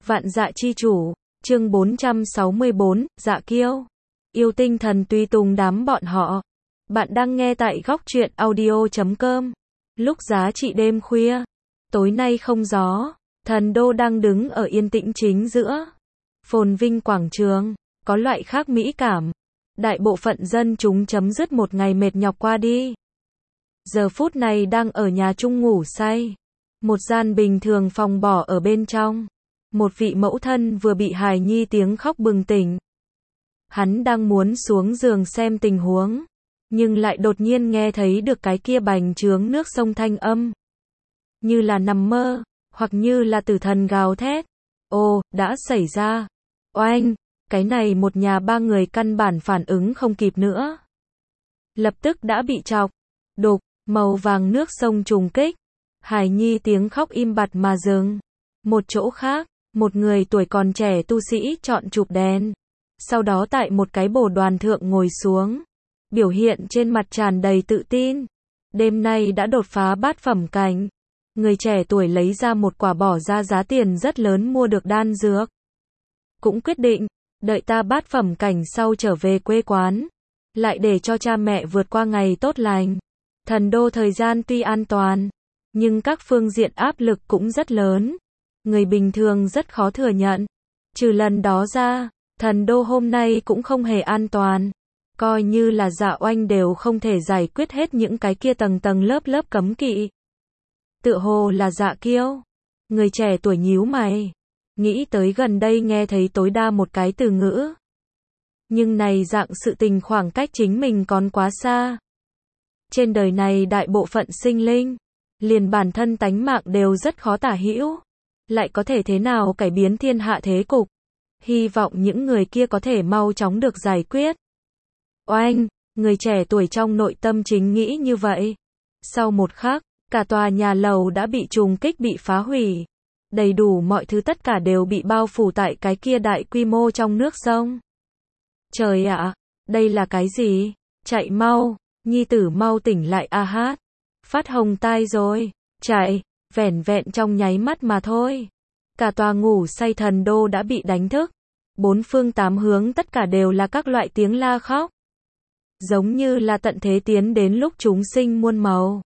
Vạn dạ chi chủ, chương 464, dạ kiêu. Yêu tinh thần tùy tùng đám bọn họ. Bạn đang nghe tại góc truyện audio.com. Lúc giá trị đêm khuya, tối nay không gió, thần đô đang đứng ở yên tĩnh chính giữa phồn vinh quảng trường, có loại khác mỹ cảm. Đại bộ phận dân chúng chấm dứt một ngày mệt nhọc qua đi. Giờ phút này đang ở nhà chung ngủ say. Một gian bình thường phòng bỏ ở bên trong. Một vị mẫu thân vừa bị hài nhi tiếng khóc bừng tỉnh. Hắn đang muốn xuống giường xem tình huống, nhưng lại đột nhiên nghe thấy được cái kia bành trướng nước sông thanh âm. Như là nằm mơ, hoặc như là tử thần gào thét. Ồ, đã xảy ra. Oanh, cái này một nhà ba người căn bản phản ứng không kịp nữa. Lập tức đã bị chọc, đục, màu vàng nước sông trùng kích. Hài nhi tiếng khóc im bặt mà dừng. Một chỗ khác, một người tuổi còn trẻ tu sĩ chọn chụp đèn. Sau đó tại một cái bồ đoàn thượng ngồi xuống. Biểu hiện trên mặt tràn đầy tự tin. Đêm nay đã đột phá bát phẩm cảnh. Người trẻ tuổi lấy ra một quả bỏ ra giá tiền rất lớn mua được đan dược. Cũng quyết định, đợi ta bát phẩm cảnh sau trở về quê quán. Lại để cho cha mẹ vượt qua ngày tốt lành. Thần đô thời gian tuy an toàn, nhưng các phương diện áp lực cũng rất lớn. Người bình thường rất khó thừa nhận. Trừ lần đó ra, thần đô hôm nay cũng không hề an toàn. Coi như là Dạ Oanh đều không thể giải quyết hết những cái kia tầng tầng lớp lớp cấm kỵ. Tựa hồ là Dạ Kiêu. Người trẻ tuổi nhíu mày. Nghĩ tới gần đây nghe thấy tối đa một cái từ ngữ. Nhưng này dạng sự tình khoảng cách chính mình còn quá xa. Trên đời này đại bộ phận sinh linh, liền bản thân tánh mạng đều rất khó tả hữu. Lại có thể thế nào cải biến thiên hạ thế cục. Hy vọng những người kia có thể mau chóng được giải quyết. Oanh, người trẻ tuổi trong nội tâm chính nghĩ như vậy. Sau một khắc, cả tòa nhà lầu đã bị trùng kích bị phá hủy. Đầy đủ mọi thứ tất cả đều bị bao phủ tại cái kia đại quy mô trong nước sông. Trời ạ, đây là cái gì? Chạy mau, nhi tử mau tỉnh lại a hát. Phát hồng tai rồi, chạy, vẻn vẹn trong nháy mắt mà thôi. Cả tòa ngủ say thần đô đã bị đánh thức. Bốn phương tám hướng tất cả đều là các loại tiếng la khóc. Giống như là tận thế tiến đến lúc chúng sinh muôn màu.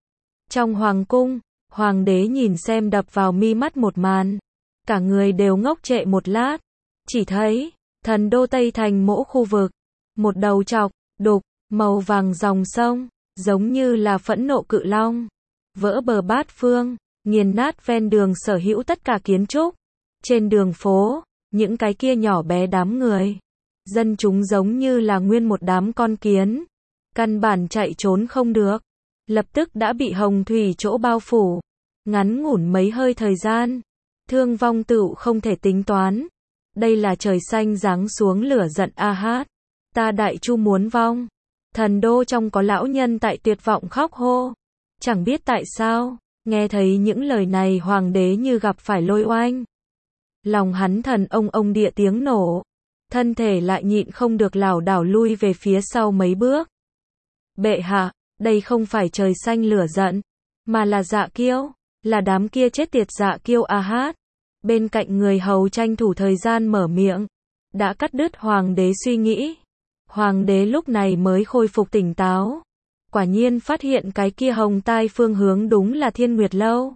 Trong hoàng cung, hoàng đế nhìn xem đập vào mi mắt một màn. Cả người đều ngốc trệ một lát. Chỉ thấy, thần đô Tây Thành mỗi khu vực. Một đầu trọc, đục, màu vàng dòng sông, giống như là phẫn nộ cự long. Vỡ bờ bát phương, nghiền nát ven đường sở hữu tất cả kiến trúc. Trên đường phố, những cái kia nhỏ bé đám người. Dân chúng giống như là nguyên một đám con kiến. Căn bản chạy trốn không được. Lập tức đã bị hồng thủy chỗ bao phủ. Ngắn ngủn mấy hơi thời gian. Thương vong tựu không thể tính toán. Đây là trời xanh giáng xuống lửa giận a hát. Ta đại chu muốn vong. Thần đô trong có lão nhân tại tuyệt vọng khóc hô. Chẳng biết tại sao, nghe thấy những lời này hoàng đế như gặp phải lôi oanh. Lòng hắn thần ông địa tiếng nổ. Thân thể lại nhịn không được lảo đảo lui về phía sau mấy bước. Bệ hạ, đây không phải trời xanh lửa giận, mà là Dạ Kiêu, là đám kia chết tiệt Dạ Kiêu a hát. Bên cạnh người hầu tranh thủ thời gian mở miệng, đã cắt đứt hoàng đế suy nghĩ. Hoàng đế lúc này mới khôi phục tỉnh táo. Quả nhiên phát hiện cái kia hồng tai phương hướng đúng là Thiên Nguyệt Lâu.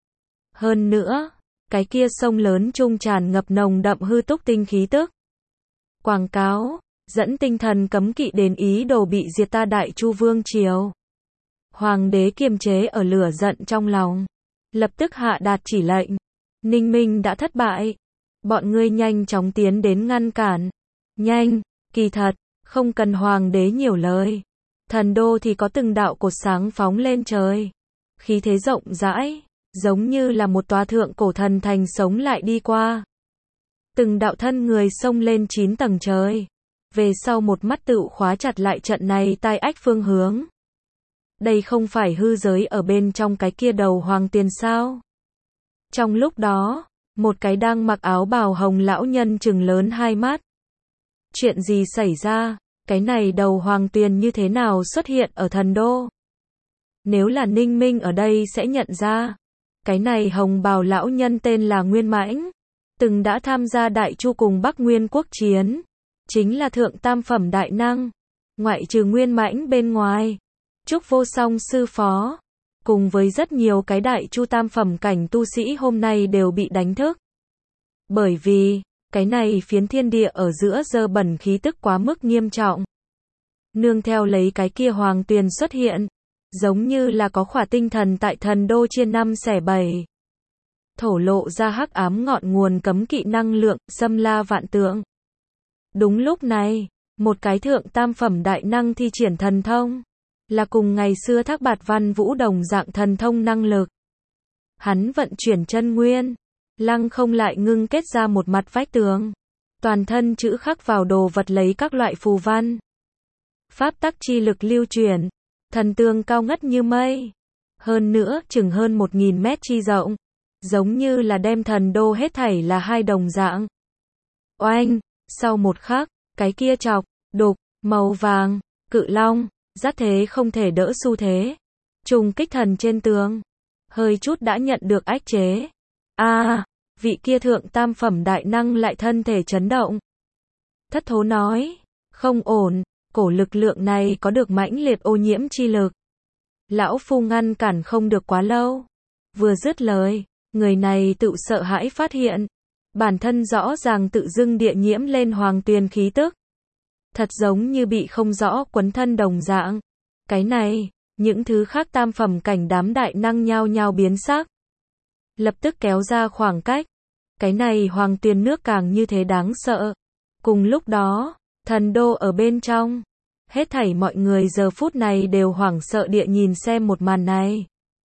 Hơn nữa, cái kia sông lớn trung tràn ngập nồng đậm hư túc tinh khí tức. Quảng cáo, dẫn tinh thần cấm kỵ đến ý đồ bị diệt ta đại chu vương triều. Hoàng đế kiềm chế ở lửa giận trong lòng. Lập tức hạ đạt chỉ lệnh. Ninh Minh đã thất bại. Bọn ngươi nhanh chóng tiến đến ngăn cản. Nhanh, kỳ thật, không cần hoàng đế nhiều lời. Thần đô thì có từng đạo cột sáng phóng lên trời. Khí thế rộng rãi, giống như là một tòa thượng cổ thần thành sống lại đi qua. Từng đạo thân người xông lên 9 tầng trời. Về sau một mắt tựu khóa chặt lại trận này tai ách phương hướng. Đây không phải hư giới ở bên trong cái kia đầu hoàng tiền sao? Trong lúc đó, một cái đang mặc áo bào hồng lão nhân trừng lớn hai mắt. Chuyện gì xảy ra? Cái này đầu hoàng tuyền như thế nào xuất hiện ở thần đô? Nếu là Ninh Minh ở đây sẽ nhận ra. Cái này hồng bào lão nhân tên là Nguyên Mãnh. từng đã tham gia Đại Chu cùng Bắc Nguyên quốc chiến, chính là thượng tam phẩm đại năng, ngoại trừ Nguyên Mãnh bên ngoài, Trúc Vô Song sư phó, cùng với rất nhiều cái Đại Chu tam phẩm cảnh tu sĩ hôm nay đều bị đánh thức. Bởi vì, cái này phiến thiên địa ở giữa dơ bẩn khí tức quá mức nghiêm trọng. Nương theo lấy cái kia hoàng tuyền xuất hiện, giống như là có khỏa tinh thần tại thần đô chia năm xẻ bảy. Thổ lộ ra hắc ám ngọn nguồn cấm kỵ năng lượng, xâm la vạn tượng. Đúng lúc này, một cái thượng tam phẩm đại năng thi triển thần thông, là cùng ngày xưa Thác Bạt Văn Vũ đồng dạng thần thông năng lực. Hắn vận chuyển chân nguyên, lăng không lại ngưng kết ra một mặt vách tường, toàn thân chữ khắc vào đồ vật lấy các loại phù văn. Pháp tắc chi lực lưu chuyển, thần tường cao ngất như mây, hơn nữa chừng hơn 1000 mét chi rộng, giống như là đem thần đô hết thảy là hai đồng dạng. Oanh, sau một khắc, cái kia chọc, đục, màu vàng, cự long, dắt thế không thể đỡ xu thế, trùng kích thần trên tường, hơi chút đã nhận được ách chế. Vị kia thượng tam phẩm đại năng lại thân thể chấn động. Thất thố nói, không ổn, cổ lực lượng này có được mãnh liệt ô nhiễm chi lực. Lão phu ngăn cản không được quá lâu. Vừa dứt lời, người này tự sợ hãi phát hiện, bản thân rõ ràng tự dưng địa nhiễm lên hoàng tuyền khí tức. Thật giống như bị không rõ quấn thân đồng dạng. Cái này, những thứ khác tam phẩm cảnh đám đại năng nhao nhao biến sắc. Lập tức kéo ra khoảng cách. Cái này hoàng tuyền nước càng như thế đáng sợ. Cùng lúc đó, thần đô ở bên trong. Hết thảy mọi người giờ phút này đều hoảng sợ địa nhìn xem một màn này.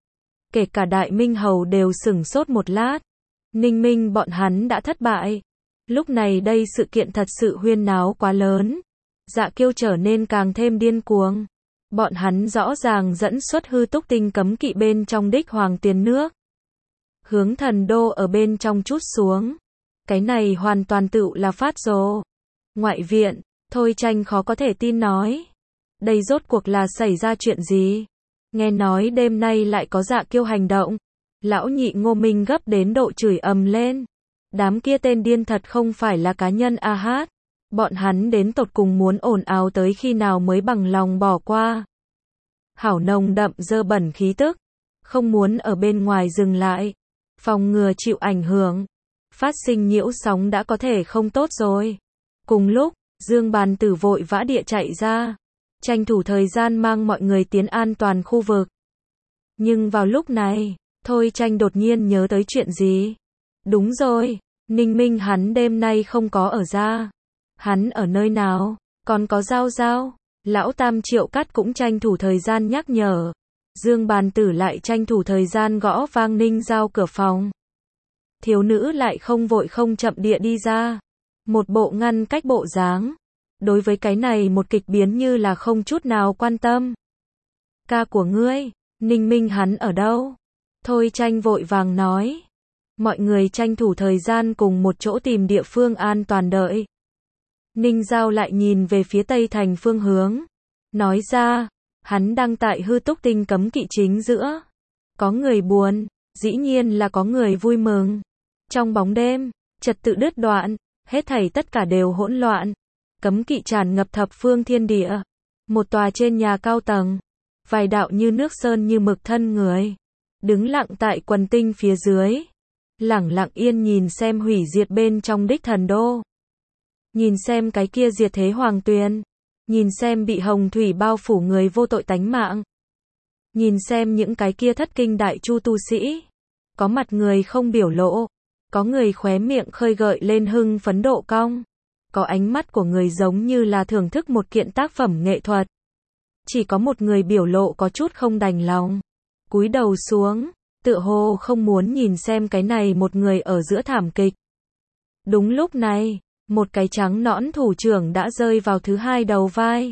Kể cả Đại Minh Hầu đều sửng sốt một lát. Ninh Minh bọn hắn đã thất bại. Lúc này đây sự kiện thật sự huyên náo quá lớn. Dạ Kiêu trở nên càng thêm điên cuồng. Bọn hắn rõ ràng dẫn xuất hư túc tinh cấm kỵ bên trong đích hoàng tiền nước. Hướng thần đô ở bên trong chút xuống. Cái này hoàn toàn tự là phát rồ. Ngoại viện, Thôi Tranh khó có thể tin nói. Đây rốt cuộc là xảy ra chuyện gì? Nghe nói đêm nay lại có Dạ Kiêu hành động. Lão nhị Ngô Minh gấp đến độ chửi ầm lên. Đám kia tên điên thật không phải là cá nhân a hát. Bọn hắn đến tột cùng muốn ồn ào tới khi nào mới bằng lòng bỏ qua. Hảo nồng đậm dơ bẩn khí tức. Không muốn ở bên ngoài dừng lại. Phòng ngừa chịu ảnh hưởng. Phát sinh nhiễu sóng đã có thể không tốt rồi. Cùng lúc, Dương Bàn Tử vội vã địa chạy ra. Tranh thủ thời gian mang mọi người tiến an toàn khu vực. Nhưng vào lúc này, Thôi Tranh đột nhiên nhớ tới chuyện gì. Đúng rồi, Ninh Minh hắn đêm nay không có ở ra. Hắn ở nơi nào, còn có Giao Giao. Lão Tam Triệu Cắt cũng tranh thủ thời gian nhắc nhở. Dương Bàn Tử lại tranh thủ thời gian gõ vang Ninh Giao cửa phòng. Thiếu nữ lại không vội không chậm địa đi ra. Một bộ ngăn cách bộ dáng. Đối với cái này một kịch biến như là không chút nào quan tâm. Ca của ngươi, Ninh Minh hắn ở đâu? Thôi Tranh vội vàng nói. Mọi người tranh thủ thời gian cùng một chỗ tìm địa phương an toàn đợi. Ninh Giao lại nhìn về phía Tây Thành phương hướng. Nói ra, hắn đang tại hư túc tinh cấm kỵ chính giữa. Có người buồn, dĩ nhiên là có người vui mừng. Trong bóng đêm, trật tự đứt đoạn, hết thảy tất cả đều hỗn loạn. Cấm kỵ tràn ngập thập phương thiên địa. Một tòa trên nhà cao tầng. Vài đạo như nước sơn như mực thân người. Đứng lặng tại quần tinh phía dưới. Lẳng lặng yên nhìn xem hủy diệt bên trong đích thần đô. Nhìn xem cái kia diệt thế hoàng tuyền. Nhìn xem bị hồng thủy bao phủ người vô tội tánh mạng. Nhìn xem những cái kia thất kinh đại chu tu sĩ. Có mặt người không biểu lộ. Có người khóe miệng khơi gợi lên hưng phấn độ cong. Có ánh mắt của người giống như là thưởng thức một kiện tác phẩm nghệ thuật. Chỉ có một người biểu lộ có chút không đành lòng. Cúi đầu xuống, tựa hồ không muốn nhìn xem cái này một người ở giữa thảm kịch. Đúng lúc này, một cái trắng nõn thủ trưởng đã rơi vào thứ hai đầu vai.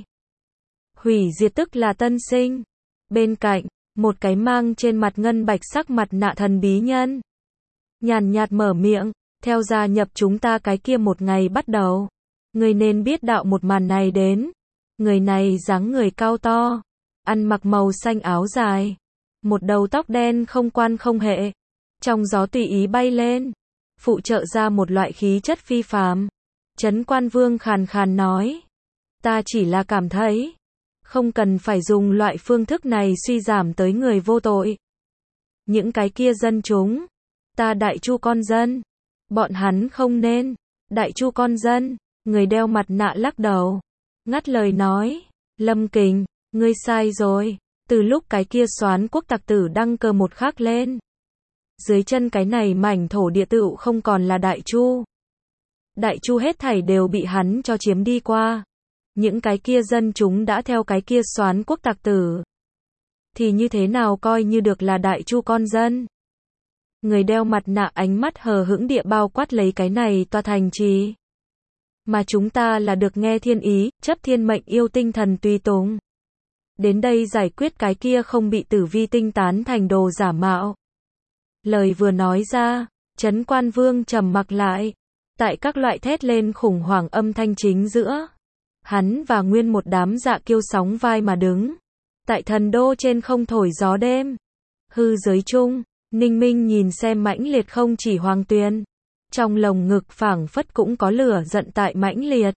Hủy diệt tức là tân sinh. Bên cạnh, một cái mang trên mặt ngân bạch sắc mặt nạ thần bí nhân. Nhàn nhạt mở miệng, theo gia nhập chúng ta cái kia một ngày bắt đầu. Người nên biết đạo một màn này đến. Người này dáng người cao to, ăn mặc màu xanh áo dài, một đầu tóc đen không quan không hệ, trong gió tùy ý bay lên. phụ trợ ra một loại khí chất phi phàm. Trấn Quan Vương khàn khàn nói. Ta chỉ là cảm thấy, không cần phải dùng loại phương thức này suy giảm tới người vô tội. Những cái kia dân chúng, ta Đại Chu con dân, bọn hắn không nên. Đại Chu con dân, người đeo mặt nạ lắc đầu, ngắt lời nói, Lâm Kình, ngươi sai rồi, từ lúc cái kia Soán quốc tặc tử đăng cơ một khắc lên. Dưới chân cái này mảnh thổ địa tựu không còn là Đại Chu. Đại Chu hết thảy đều bị hắn cho chiếm đi qua. Những cái kia dân chúng đã theo cái kia Soán quốc tặc tử. Thì như thế nào coi như được là Đại Chu con dân? Người đeo mặt nạ ánh mắt hờ hững địa bao quát lấy cái này tòa thành trì. Mà chúng ta là được nghe thiên ý, chấp thiên mệnh yêu tinh thần tùy tùng. Đến đây giải quyết cái kia không bị tử vi tinh tán thành đồ giả mạo. Lời vừa nói ra, Trấn Quan Vương trầm mặc lại. Tại các loại thét lên khủng hoảng âm thanh chính giữa. Hắn và nguyên một đám dạ kiêu sóng vai mà đứng. Tại thần đô trên không thổi gió đêm. Hư giới chung, Ninh Minh nhìn xem mãnh liệt không chỉ Hoàng Tuyền. Trong lồng ngực phảng phất cũng có lửa giận tại mãnh liệt.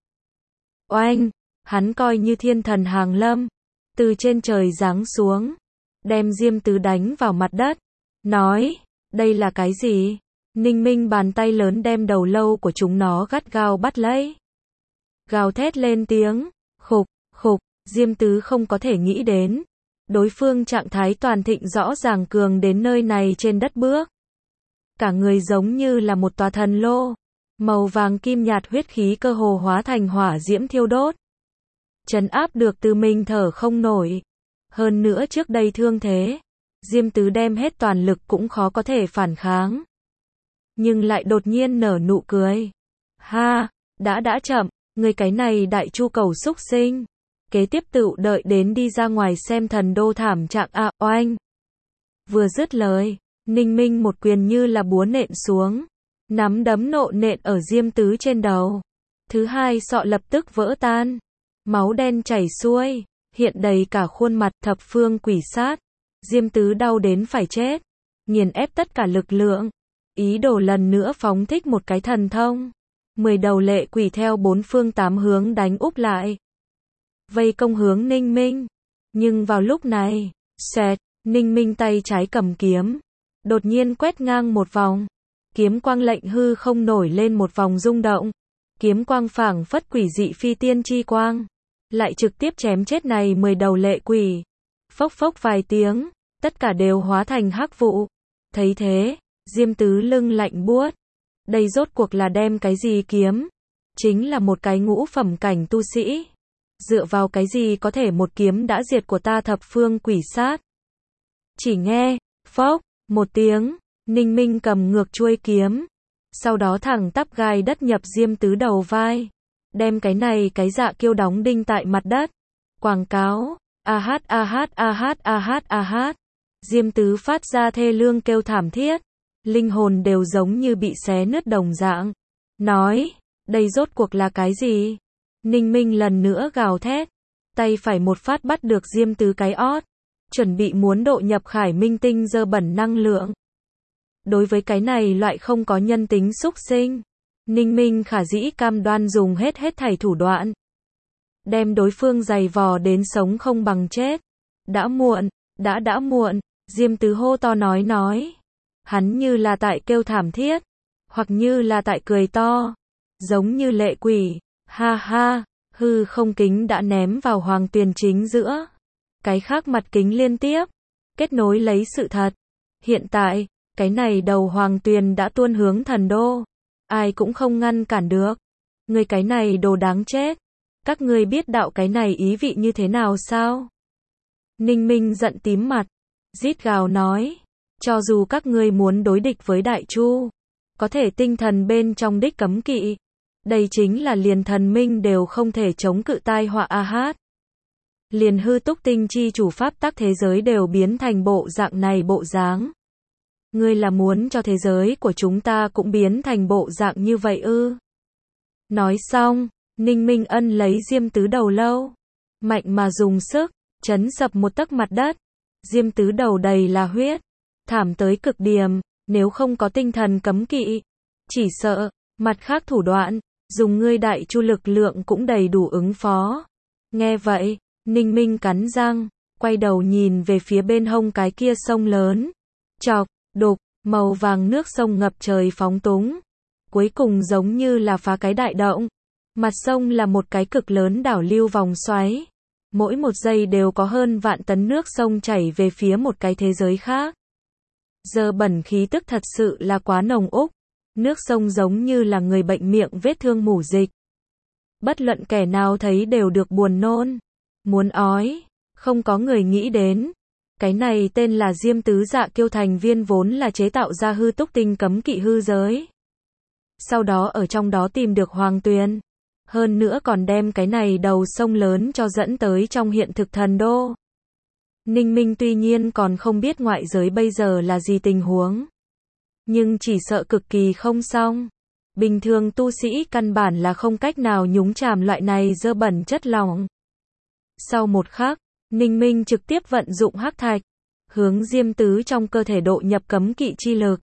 Oanh, hắn coi như thiên thần hàng lâm. Từ trên trời giáng xuống. Đem Diêm Tứ đánh vào mặt đất. Nói, đây là cái gì? Ninh Minh bàn tay lớn đem đầu lâu của chúng nó gắt gao bắt lấy. Gào thét lên tiếng, khục, khục, Diêm Tứ không có thể nghĩ đến. Đối phương trạng thái toàn thịnh rõ ràng cường đến nơi này trên đất bước. Cả người giống như là một tòa thần lô. Màu vàng kim nhạt huyết khí cơ hồ hóa thành hỏa diễm thiêu đốt. Trấn áp được từ mình thở không nổi. Hơn nữa trước đây thương thế. Diêm Tứ đem hết toàn lực cũng khó có thể phản kháng. Nhưng lại đột nhiên nở nụ cười. Ha, đã chậm, người cái này Đại Chu cầu xúc sinh. Kế tiếp tựu đợi đến đi ra ngoài xem thần đô thảm trạng a oanh. Vừa dứt lời, Ninh Minh một quyền như là búa nện xuống. Nắm đấm nộ nện ở Diêm Tứ trên đầu. Thứ hai sọ lập tức vỡ tan. Máu đen chảy xuôi, hiện đầy cả khuôn mặt thập phương quỷ sát. Diêm Tứ đau đến phải chết. Nghiền ép tất cả lực lượng. Ý đồ lần nữa phóng thích một cái thần thông. 10 đầu lệ quỷ theo bốn phương tám hướng đánh úp lại. Vây công hướng Ninh Minh. Nhưng vào lúc này, xẹt, Ninh Minh tay trái cầm kiếm. Đột nhiên quét ngang một vòng. Kiếm quang lệnh hư không nổi lên một vòng rung động. Kiếm quang phảng phất quỷ dị phi tiên chi quang. Lại trực tiếp chém chết này 10 đầu lệ quỷ. Phốc phốc vài tiếng, tất cả đều hóa thành hắc vụ. Thấy thế, Diêm Tứ lưng lạnh buốt. Đây rốt cuộc là đem cái gì kiếm? Chính là một cái ngũ phẩm cảnh tu sĩ. Dựa vào cái gì có thể một kiếm đã diệt của ta thập phương quỷ sát? Chỉ nghe, phốc, một tiếng, Ninh Minh cầm ngược chuôi kiếm. Sau đó thẳng tắp gai đất nhập Diêm Tứ đầu vai. Đem cái này cái dạ kiêu đóng đinh tại mặt đất. Quảng cáo, ah. Diêm Tứ phát ra thê lương kêu thảm thiết. Linh hồn đều giống như bị xé nứt đồng dạng. Nói, đây rốt cuộc là cái gì? Ninh Minh lần nữa gào thét. Tay phải một phát bắt được Diêm Tứ cái ót. Chuẩn bị muốn độ nhập Khải Minh tinh dơ bẩn năng lượng. Đối với cái này loại không có nhân tính xúc sinh. Ninh Minh khả dĩ cam đoan dùng hết thảy thủ đoạn. Đem đối phương giày vò đến sống không bằng chết. Đã muộn, đã muộn. Diêm Tứ hô to nói. Hắn như là tại kêu thảm thiết. Hoặc như là tại cười to. Giống như lệ quỷ. Ha ha, hư không kính đã ném vào Hoàng Tuyền chính giữa. Cái khác mặt kính liên tiếp. Kết nối lấy sự thật. Hiện tại, cái này đầu Hoàng Tuyền đã tuôn hướng thần đô. Ai cũng không ngăn cản được. Người cái này đồ đáng chết. Các ngươi biết đạo cái này ý vị như thế nào sao? Ninh Minh giận tím mặt. Rít gào nói. Cho dù các ngươi muốn đối địch với Đại Chu. Có thể tinh thần bên trong đích cấm kỵ. Đây chính là liền thần minh đều không thể chống cự tai họa hát. Liền hư túc tinh chi chủ pháp tắc thế giới đều biến thành bộ dạng này bộ dáng. Ngươi là muốn cho thế giới của chúng ta cũng biến thành bộ dạng như vậy ư? Nói xong, Ninh Minh Ân lấy Diêm Tứ đầu lâu. Mạnh mà dùng sức, chấn sập một tấc mặt đất. Diêm Tứ đầu đầy là huyết. Thảm tới cực điểm, nếu không có tinh thần cấm kỵ. Chỉ sợ, mặt khác thủ đoạn, dùng ngươi đại chu lực lượng cũng đầy đủ ứng phó. Nghe vậy, Ninh Minh cắn răng, quay đầu nhìn về phía bên hông cái kia sông lớn. Chọc, đục, màu vàng nước sông ngập trời phóng túng. Cuối cùng giống như là phá cái đại động. Mặt sông là một cái cực lớn đảo lưu vòng xoáy. Mỗi một giây đều có hơn vạn tấn nước sông chảy về phía một cái thế giới khác. Giờ bẩn khí tức thật sự là quá nồng úc. Nước sông giống như là người bệnh miệng vết thương mủ dịch. Bất luận kẻ nào thấy đều được buồn nôn, muốn ói, không có người nghĩ đến. Cái này tên là Diêm Tứ Dạ Kiêu thành viên vốn là chế tạo ra hư túc tinh cấm kỵ hư giới. Sau đó ở trong đó tìm được Hoàng Tuyền. Hơn nữa còn đem cái này đầu sông lớn cho dẫn tới trong hiện thực thần đô. Ninh Minh tuy nhiên còn không biết ngoại giới bây giờ là gì tình huống. Nhưng chỉ sợ cực kỳ không xong. Bình thường tu sĩ căn bản là không cách nào nhúng chàm loại này dơ bẩn chất lỏng. Sau một khắc, Ninh Minh trực tiếp vận dụng hắc thạch, hướng Diêm Tứ trong cơ thể độ nhập cấm kỵ chi lực.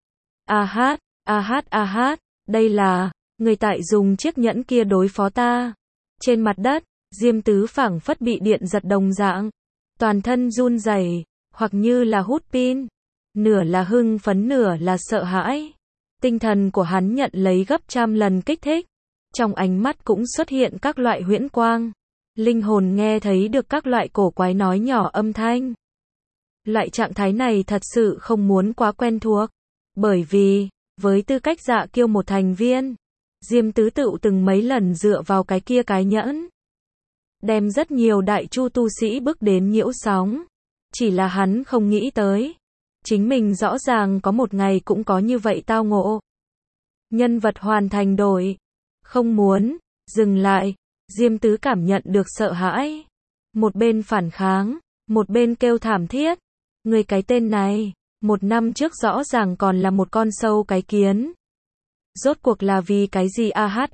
Đây là, người tại dùng chiếc nhẫn kia đối phó ta. Trên mặt đất, Diêm Tứ phảng phất bị điện giật đồng dạng. Toàn thân run rẩy, hoặc như là hút pin. Nửa là hưng phấn nửa là sợ hãi. Tinh thần của hắn nhận lấy gấp trăm lần kích thích. Trong ánh mắt cũng xuất hiện các loại huyễn quang. Linh hồn nghe thấy được các loại cổ quái nói nhỏ âm thanh. Loại trạng thái này thật sự không muốn quá quen thuộc. Bởi vì, với tư cách Dạ Kiêu một thành viên, Diêm Tứ Tựu từng mấy lần dựa vào cái kia cái nhẫn. Đem rất nhiều đại chu tu sĩ bước đến nhiễu sóng. Chỉ là hắn không nghĩ tới. Chính mình rõ ràng có một ngày cũng có như vậy tao ngộ. Nhân vật hoàn thành đổi. Không muốn, dừng lại. Diêm Tứ cảm nhận được sợ hãi. Một bên phản kháng, một bên kêu thảm thiết. Người cái tên này, một năm trước rõ ràng còn là một con sâu cái kiến. Rốt cuộc là vì cái gì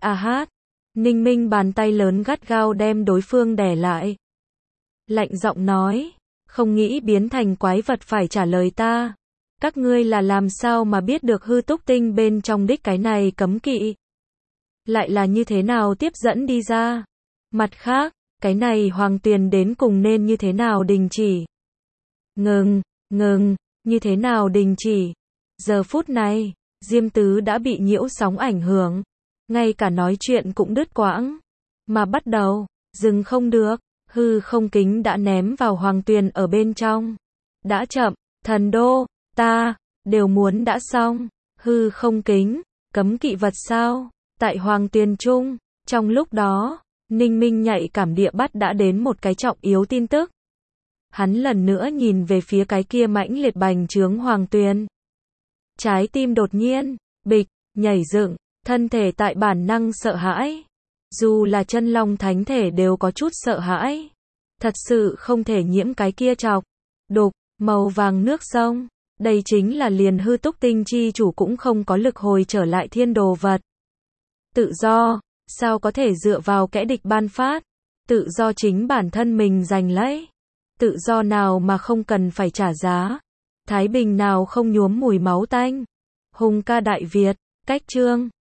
Ninh Minh bàn tay lớn gắt gao đem đối phương đè lại. Lạnh giọng nói, không nghĩ biến thành quái vật phải trả lời ta. Các ngươi là làm sao mà biết được hư túc tinh bên trong đích cái này cấm kỵ? Lại là như thế nào tiếp dẫn đi ra? Mặt khác, cái này Hoàng Tuyền đến cùng nên như thế nào đình chỉ? Ngừng, như thế nào đình chỉ? Giờ phút này, Diêm Tứ đã bị nhiễu sóng ảnh hưởng. Ngay cả nói chuyện cũng đứt quãng. Mà bắt đầu, dừng không được, hư không kính đã ném vào Hoàng Tuyền ở bên trong. Đã chậm, thần đô, ta, đều muốn đã xong. Hư không kính, cấm kỵ vật sao? Tại Hoàng Tuyền Trung, trong lúc đó, Ninh Minh nhạy cảm địa bắt đã đến một cái trọng yếu tin tức. Hắn lần nữa nhìn về phía cái kia mãnh liệt bành trướng Hoàng Tuyền. Trái tim đột nhiên, bịch, nhảy dựng, thân thể tại bản năng sợ hãi. Dù là chân long thánh thể đều có chút sợ hãi. Thật sự không thể nhiễm cái kia chọc, đục, màu vàng nước sông. Đây chính là liền hư túc tinh chi chủ cũng không có lực hồi trở lại thiên đồ vật. Tự do, sao có thể dựa vào kẻ địch ban phát? Tự do chính bản thân mình giành lấy. Tự do nào mà không cần phải trả giá? Thái bình nào không nhuốm mùi máu tanh? Hùng ca Đại Việt, cách chương